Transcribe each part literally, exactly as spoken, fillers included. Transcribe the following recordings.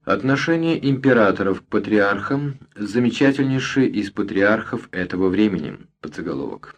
Отношение императоров к патриархам – замечательнейший из патриархов этого времени. Подзаголовок.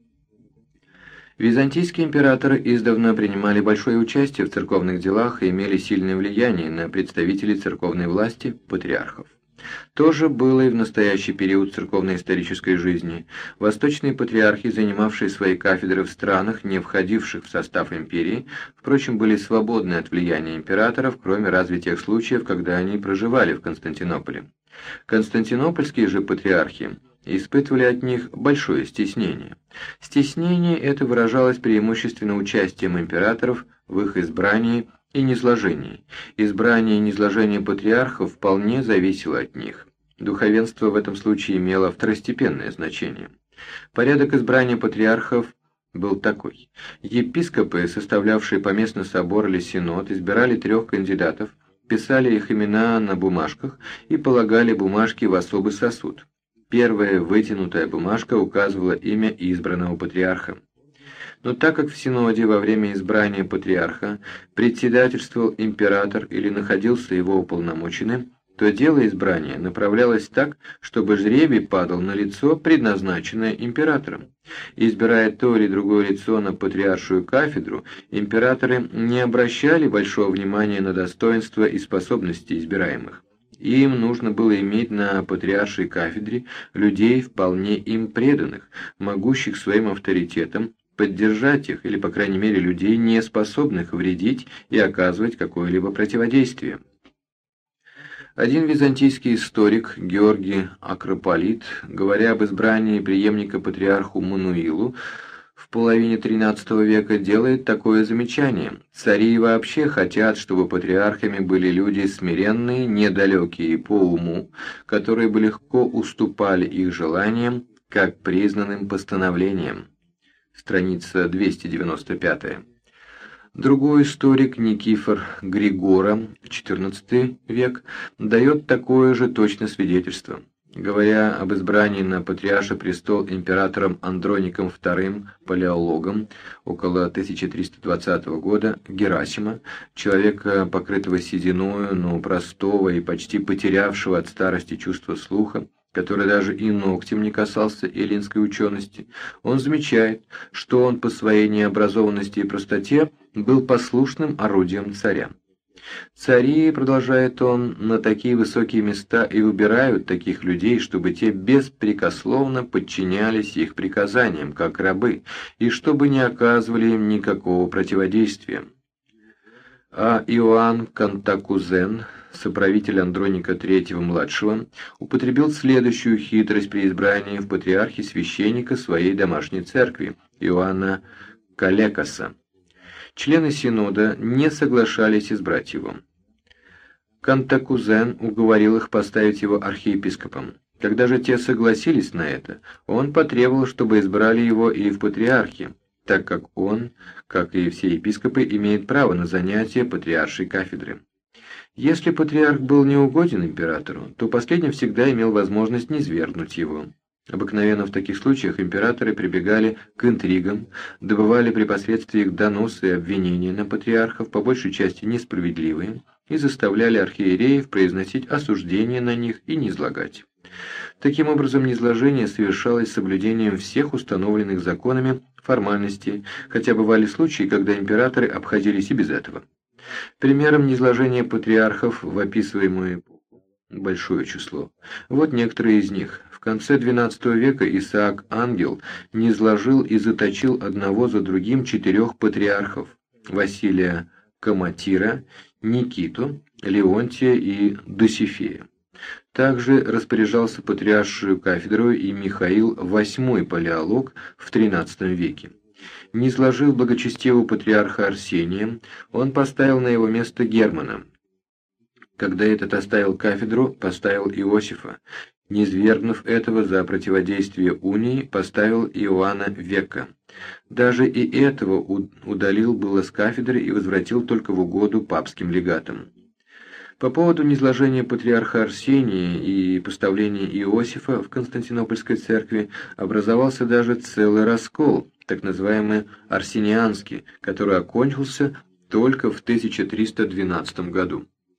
Византийские императоры издавна принимали большое участие в церковных делах и имели сильное влияние на представителей церковной власти – патриархов. То же было и в настоящий период церковно-исторической жизни. Восточные патриархи, занимавшие свои кафедры в странах, не входивших в состав империи, впрочем, были свободны от влияния императоров, кроме разве тех случаев, когда они проживали в Константинополе. Константинопольские же патриархи испытывали от них большое стеснение. Стеснение это выражалось преимущественно участием императоров в их избрании и низложении. Избрание и низложение патриархов вполне зависело от них. Духовенство в этом случае имело второстепенное значение. Порядок избрания патриархов был такой. Епископы, составлявшие поместный собор или синод, избирали трех кандидатов, писали их имена на бумажках и полагали бумажки в особый сосуд. Первая вытянутая бумажка указывала имя избранного патриарха. Но так как в синоде во время избрания патриарха председательствовал император или находился его уполномоченный, то дело избрания направлялось так, чтобы жребий падал на лицо, предназначенное императором. Избирая то или другое лицо на патриаршую кафедру, императоры не обращали большого внимания на достоинства и способности избираемых. Им нужно было иметь на патриаршей кафедре людей, вполне им преданных, могущих своим авторитетом поддержать их, или, по крайней мере, людей, не способных вредить и оказывать какое-либо противодействие. Один византийский историк, Георгий Акрополит, говоря об избрании преемника патриарху Мануилу в половине тринадцатого века, делает такое замечание: «Цари вообще хотят, чтобы патриархами были люди смиренные, недалекие по уму, которые бы легко уступали их желаниям, как признанным постановлениям». Страница двести девяносто пятая. Другой историк, Никифор Григора, четырнадцатый век, дает такое же точное свидетельство. Говоря об избрании на патриарший престол императором Андроником вторым Палеологом около тысяча триста двадцатого года, Герасима, человека, покрытого сединою, но простого и почти потерявшего от старости чувство слуха, который даже и ногтем не касался эллинской учености, он замечает, что он по своей необразованности и простоте был послушным орудием царя. «Цари, — продолжает он, — на такие высокие места и выбирают таких людей, чтобы те беспрекословно подчинялись их приказаниям, как рабы, и чтобы не оказывали им никакого противодействия». А Иоанн Кантакузен, соправитель Андроника третьего-младшего, употребил следующую хитрость при избрании в патриархи священника своей домашней церкви, Иоанна Калекаса. Члены синода не соглашались избрать его. Кантакузен уговорил их поставить его архиепископом. Когда же те согласились на это, он потребовал, чтобы избрали его и в патриархи, так как он, как и все епископы, имеет право на занятие патриаршей кафедры. Если патриарх был неугоден императору, то последний всегда имел возможность низвергнуть его. Обыкновенно в таких случаях императоры прибегали к интригам, добывали при посредстве их доносы и обвинения на патриархов, по большей части несправедливые, и заставляли архиереев произносить осуждения на них и низлагать. Таким образом, низложение совершалось с соблюдением всех установленных законами формальностей, хотя бывали случаи, когда императоры обходились и без этого. Примером низложения патриархов в описываемую эпоху большое число. Вот некоторые из них. В конце двенадцатого века Исаак Ангел низложил и заточил одного за другим четырех патриархов: Василия Каматира, Никиту, Леонтия и Досифея. Также распоряжался патриаршую кафедрой и Михаил восьмой Палеолог в тринадцатом веке. Низложил благочестивого патриарха Арсения, он поставил на его место Германа. Когда этот оставил кафедру, поставил Иосифа. Низвергнув этого за противодействие унии, поставил Иоанна Века. Даже и этого удалил было с кафедры и возвратил только в угоду папским легатам. По поводу низложения патриарха Арсения и поставления Иосифа в Константинопольской церкви образовался даже целый раскол, так называемый Арсенианский, который окончился только в тысяча триста двенадцатом году.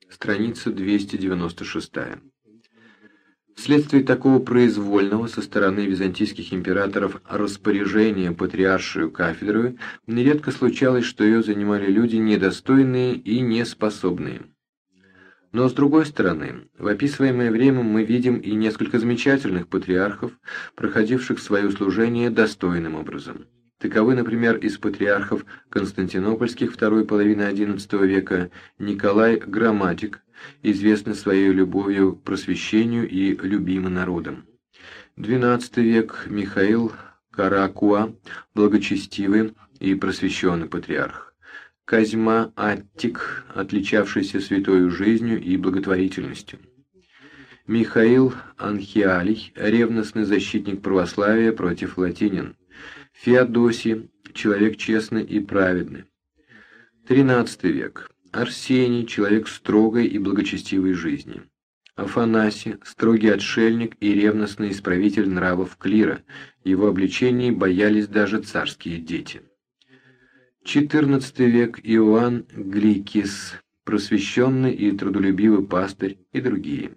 Страница двести девяносто шесть. Вследствие такого произвольного со стороны византийских императоров распоряжения патриаршую кафедрою, нередко случалось, что ее занимали люди недостойные и неспособные. Но с другой стороны, в описываемое время мы видим и несколько замечательных патриархов, проходивших свое служение достойным образом. Таковы, например, из патриархов константинопольских второй половины одиннадцатого века Николай Грамматик, известный своей любовью к просвещению и любимый народом. двенадцатый век Михаил Каракуа, благочестивый и просвещенный патриарх. Козьма Аттик, отличавшийся святою жизнью и благотворительностью. Михаил Анхиалий, ревностный защитник православия против латинин. Феодосий, человек честный и праведный. тринадцатый век. Арсений, человек строгой и благочестивой жизни. Афанасий, строгий отшельник и ревностный исправитель нравов клира. Его обличений боялись даже царские дети. четырнадцатый век. Иоанн Гликис, просвещенный и трудолюбивый пастырь и другие.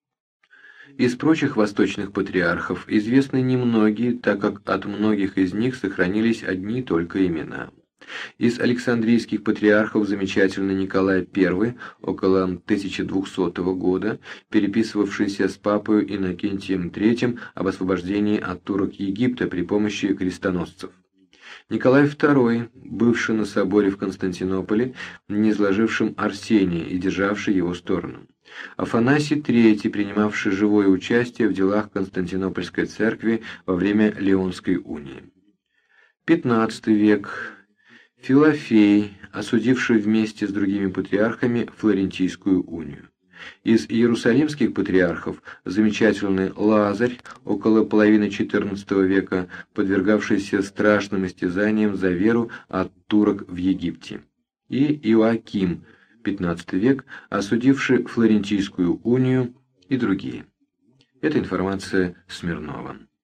Из прочих восточных патриархов известны немногие, так как от многих из них сохранились одни только имена. Из александрийских патриархов замечательный Николай Первый, около тысяча двухсотого года, переписывавшийся с папою Иннокентием Третьим об освобождении от турок Египта при помощи крестоносцев. Николай Второй, бывший на соборе в Константинополе, низложившим Арсения и державший его сторону. Афанасий Третий, принимавший живое участие в делах Константинопольской церкви во время Леонской унии. пятнадцатый век. Филофей, осудивший вместе с другими патриархами Флорентийскую унию. Из иерусалимских патриархов замечательный Лазарь, около половины четырнадцатого века, подвергавшийся страшным истязаниям за веру от турок в Египте. И Иоаким, пятнадцатый век, осудивший Флорентийскую унию и другие. Это информация Смирнова.